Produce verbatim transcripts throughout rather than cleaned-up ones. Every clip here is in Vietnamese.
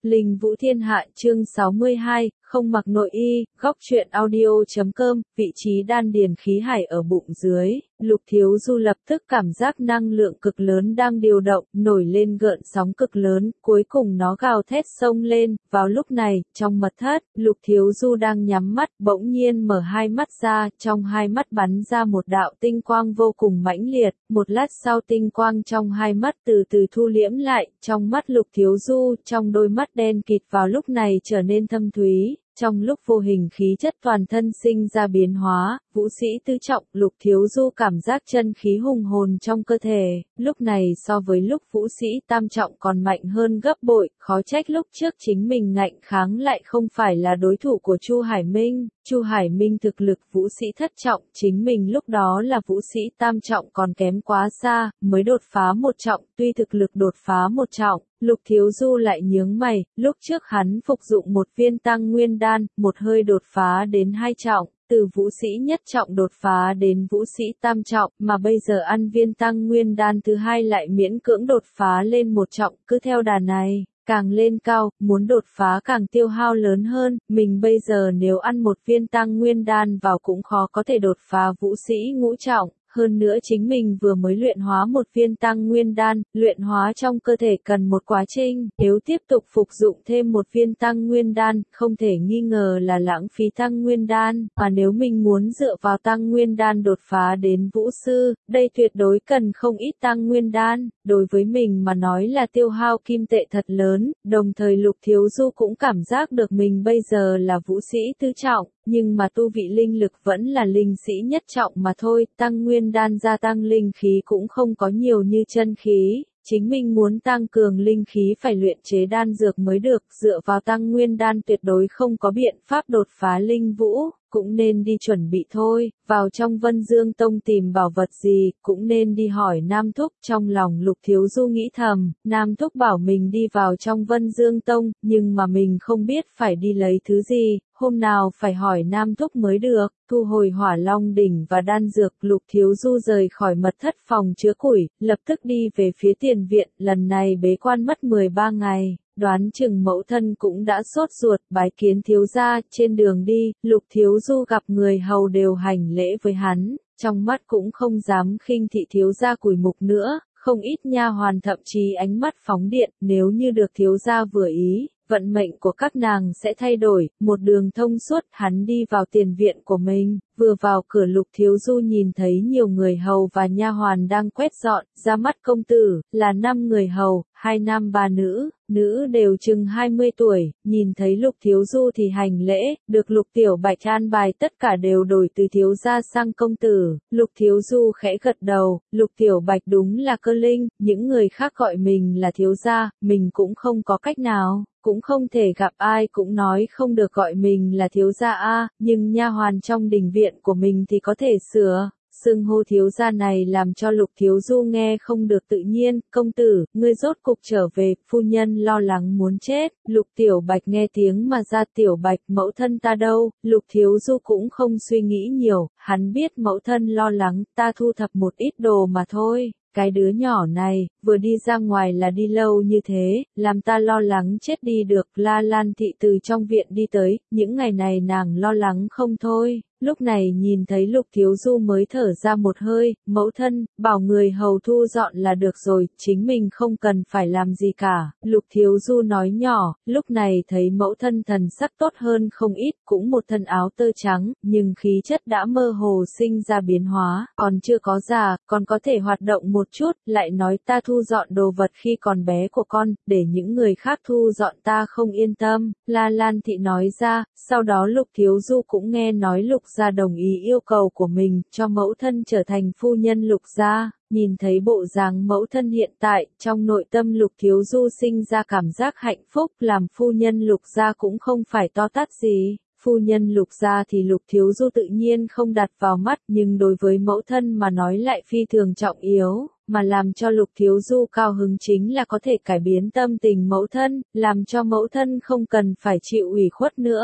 Linh Vũ Thiên Hạ chương sáu mươi hai, không mặc nội y, góc truyện audio.com, vị trí đan điền khí hải ở bụng dưới, Lục Thiếu Du lập tức cảm giác năng lượng cực lớn đang điều động, nổi lên gợn sóng cực lớn, cuối cùng nó gào thét xông lên, vào lúc này, trong mật thất, Lục Thiếu Du đang nhắm mắt, bỗng nhiên mở hai mắt ra, trong hai mắt bắn ra một đạo tinh quang vô cùng mãnh liệt, một lát sau tinh quang trong hai mắt từ từ thu liễm lại, trong mắt Lục Thiếu Du, trong đôi mắt đen kịt vào lúc này trở nên thâm thúy. Trong lúc vô hình khí chất toàn thân sinh ra biến hóa, vũ sĩ tứ trọng, Lục Thiếu Du cảm giác chân khí hùng hồn trong cơ thể, lúc này so với lúc vũ sĩ tam trọng còn mạnh hơn gấp bội, khó trách lúc trước chính mình ngạnh kháng lại không phải là đối thủ của Chu Hải Minh. Chu Hải Minh thực lực vũ sĩ thất trọng, chính mình lúc đó là vũ sĩ tam trọng còn kém quá xa, mới đột phá một trọng, tuy thực lực đột phá một trọng. Lục Thiếu Du lại nhướng mày, lúc trước hắn phục dụng một viên tăng nguyên đan, một hơi đột phá đến hai trọng, từ vũ sĩ nhất trọng đột phá đến vũ sĩ tam trọng, mà bây giờ ăn viên tăng nguyên đan thứ hai lại miễn cưỡng đột phá lên một trọng, cứ theo đà này. Càng lên cao, muốn đột phá càng tiêu hao lớn hơn, mình bây giờ nếu ăn một viên tăng nguyên đan vào cũng khó có thể đột phá vũ sĩ ngũ trọng. Hơn nữa chính mình vừa mới luyện hóa một viên tăng nguyên đan, luyện hóa trong cơ thể cần một quá trình, nếu tiếp tục phục dụng thêm một viên tăng nguyên đan, không thể nghi ngờ là lãng phí tăng nguyên đan, mà nếu mình muốn dựa vào tăng nguyên đan đột phá đến vũ sư, đây tuyệt đối cần không ít tăng nguyên đan, đối với mình mà nói là tiêu hao kim tệ thật lớn, đồng thời Lục Thiếu Du cũng cảm giác được mình bây giờ là vũ sĩ tứ trọng. Nhưng mà tu vị linh lực vẫn là linh sĩ nhất trọng mà thôi, tăng nguyên đan gia tăng linh khí cũng không có nhiều như chân khí, chính mình muốn tăng cường linh khí phải luyện chế đan dược mới được, dựa vào tăng nguyên đan tuyệt đối không có biện pháp đột phá linh vũ, cũng nên đi chuẩn bị thôi, vào trong Vân Dương Tông tìm bảo vật gì, cũng nên đi hỏi Nam Thúc, trong lòng Lục Thiếu Du nghĩ thầm, Nam Thúc bảo mình đi vào trong Vân Dương Tông, nhưng mà mình không biết phải đi lấy thứ gì. Hôm nào phải hỏi Nam Thúc mới được, thu hồi Hỏa Long đỉnh và đan dược, Lục Thiếu Du rời khỏi mật thất phòng chứa củi, lập tức đi về phía tiền viện, lần này bế quan mất mười ba ngày, đoán chừng mẫu thân cũng đã sốt ruột, bái kiến thiếu gia, trên đường đi, Lục Thiếu Du gặp người hầu đều hành lễ với hắn, trong mắt cũng không dám khinh thị thiếu gia Củi Mục nữa, không ít nha hoàn thậm chí ánh mắt phóng điện, nếu như được thiếu gia vừa ý. Vận mệnh của các nàng sẽ thay đổi, một đường thông suốt, hắn đi vào tiền viện của mình, vừa vào cửa Lục Thiếu Du nhìn thấy nhiều người hầu và nha hoàn đang quét dọn, ra mắt công tử, là năm người hầu, hai nam ba nữ, nữ đều chừng hai mươi tuổi, nhìn thấy Lục Thiếu Du thì hành lễ, được Lục Tiểu Bạch an bài tất cả đều đổi từ thiếu gia sang công tử, Lục Thiếu Du khẽ gật đầu, Lục Tiểu Bạch đúng là cơ linh, những người khác gọi mình là thiếu gia, mình cũng không có cách nào. Cũng không thể gặp ai cũng nói không được gọi mình là thiếu gia a, nhưng nha hoàn trong đình viện của mình thì có thể sửa. Xưng hô thiếu gia này làm cho Lục Thiếu Du nghe không được tự nhiên, công tử, ngươi rốt cục trở về, phu nhân lo lắng muốn chết, Lục Tiểu Bạch nghe tiếng mà ra Tiểu Bạch mẫu thân ta đâu, Lục Thiếu Du cũng không suy nghĩ nhiều, hắn biết mẫu thân lo lắng, ta thu thập một ít đồ mà thôi. Cái đứa nhỏ này, vừa đi ra ngoài là đi lâu như thế, làm ta lo lắng chết đi được, La Lan thị từ trong viện đi tới, những ngày này nàng lo lắng không thôi. Lúc này nhìn thấy Lục Thiếu Du mới thở ra một hơi, mẫu thân, bảo người hầu thu dọn là được rồi, chính mình không cần phải làm gì cả. Lục Thiếu Du nói nhỏ, lúc này thấy mẫu thân thần sắc tốt hơn không ít, cũng một thân áo tơ trắng, nhưng khí chất đã mơ hồ sinh ra biến hóa, còn chưa có già, còn có thể hoạt động một chút, lại nói ta thu dọn đồ vật khi còn bé của con, để những người khác thu dọn ta không yên tâm. La Lan thị nói ra, sau đó Lục Thiếu Du cũng nghe nói Lục gia đồng ý yêu cầu của mình, cho mẫu thân trở thành phu nhân Lục gia. Nhìn thấy bộ dáng mẫu thân hiện tại, trong nội tâm Lục Thiếu Du sinh ra cảm giác hạnh phúc, làm phu nhân Lục gia cũng không phải to tát gì. Phu nhân Lục gia thì Lục Thiếu Du tự nhiên không đặt vào mắt, nhưng đối với mẫu thân mà nói lại phi thường trọng yếu, mà làm cho Lục Thiếu Du cao hứng chính là có thể cải biến tâm tình mẫu thân, làm cho mẫu thân không cần phải chịu ủy khuất nữa.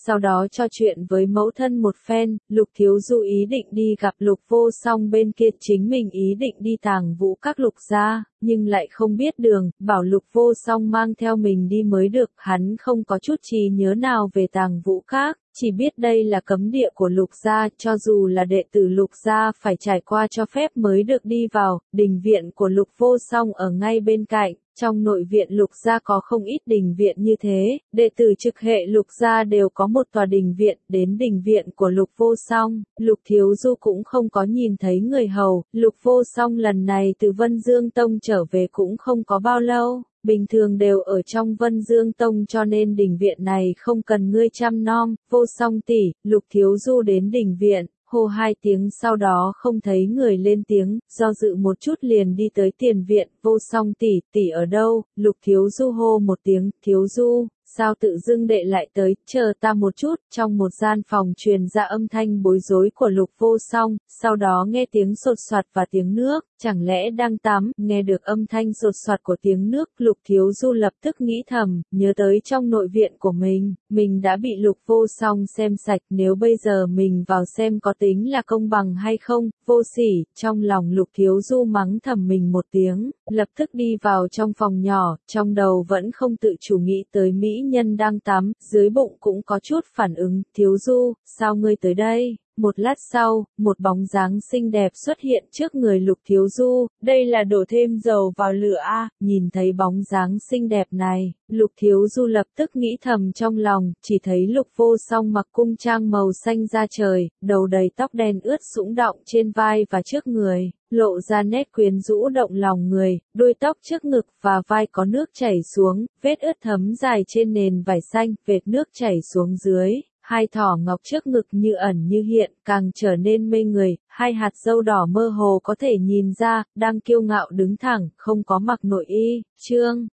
sau đó trò chuyện với mẫu thân một phen, Lục Thiếu Du ý định đi gặp Lục Vô Song bên kia, chính mình ý định đi Tàng Vũ Các Lục gia, nhưng lại không biết đường, bảo Lục Vô Song mang theo mình đi mới được, hắn không có chút trí nhớ nào về Tàng Vũ Các. Chỉ biết đây là cấm địa của Lục gia, cho dù là đệ tử Lục gia phải trải qua cho phép mới được đi vào, đình viện của Lục Vô Song ở ngay bên cạnh. Trong nội viện Lục gia có không ít đình viện như thế, đệ tử trực hệ Lục gia đều có một tòa đình viện, đến đình viện của Lục Vô Song, Lục Thiếu Du cũng không có nhìn thấy người hầu, Lục Vô Song lần này từ Vân Dương Tông trở về cũng không có bao lâu. Bình thường đều ở trong Vân Dương Tông cho nên đình viện này không cần ngươi chăm nom, Vô Song tỷ, Lục Thiếu Du đến đình viện, hô hai tiếng sau đó không thấy người lên tiếng, do dự một chút liền đi tới tiền viện, Vô Song tỷ, tỷ ở đâu, Lục Thiếu Du hô một tiếng, Thiếu Du, sao tự dưng đệ lại tới, chờ ta một chút, trong một gian phòng truyền ra âm thanh bối rối của Lục Vô Song, sau đó nghe tiếng sột soạt và tiếng nước. Chẳng lẽ đang tắm, nghe được âm thanh sột soạt của tiếng nước, Lục Thiếu Du lập tức nghĩ thầm, nhớ tới trong nội viện của mình, mình đã bị Lục Vô Song xem sạch, nếu bây giờ mình vào xem có tính là công bằng hay không, vô sỉ, trong lòng Lục Thiếu Du mắng thầm mình một tiếng, lập tức đi vào trong phòng nhỏ, trong đầu vẫn không tự chủ nghĩ tới mỹ nhân đang tắm, dưới bụng cũng có chút phản ứng, Thiếu Du, sao ngươi tới đây? Một lát sau, một bóng dáng xinh đẹp xuất hiện trước người Lục Thiếu Du, đây là đổ thêm dầu vào lửa a, nhìn thấy bóng dáng xinh đẹp này, Lục Thiếu Du lập tức nghĩ thầm trong lòng, chỉ thấy Lục Vô Song mặc cung trang màu xanh da trời, đầu đầy tóc đen ướt sũng đọng trên vai và trước người, lộ ra nét quyến rũ động lòng người, đuôi tóc trước ngực và vai có nước chảy xuống, vết ướt thấm dài trên nền vải xanh, vệt nước chảy xuống dưới. Hai thỏ ngọc trước ngực như ẩn như hiện, càng trở nên mê người, hai hạt dâu đỏ mơ hồ có thể nhìn ra, đang kiêu ngạo đứng thẳng, không có mặc nội y, chương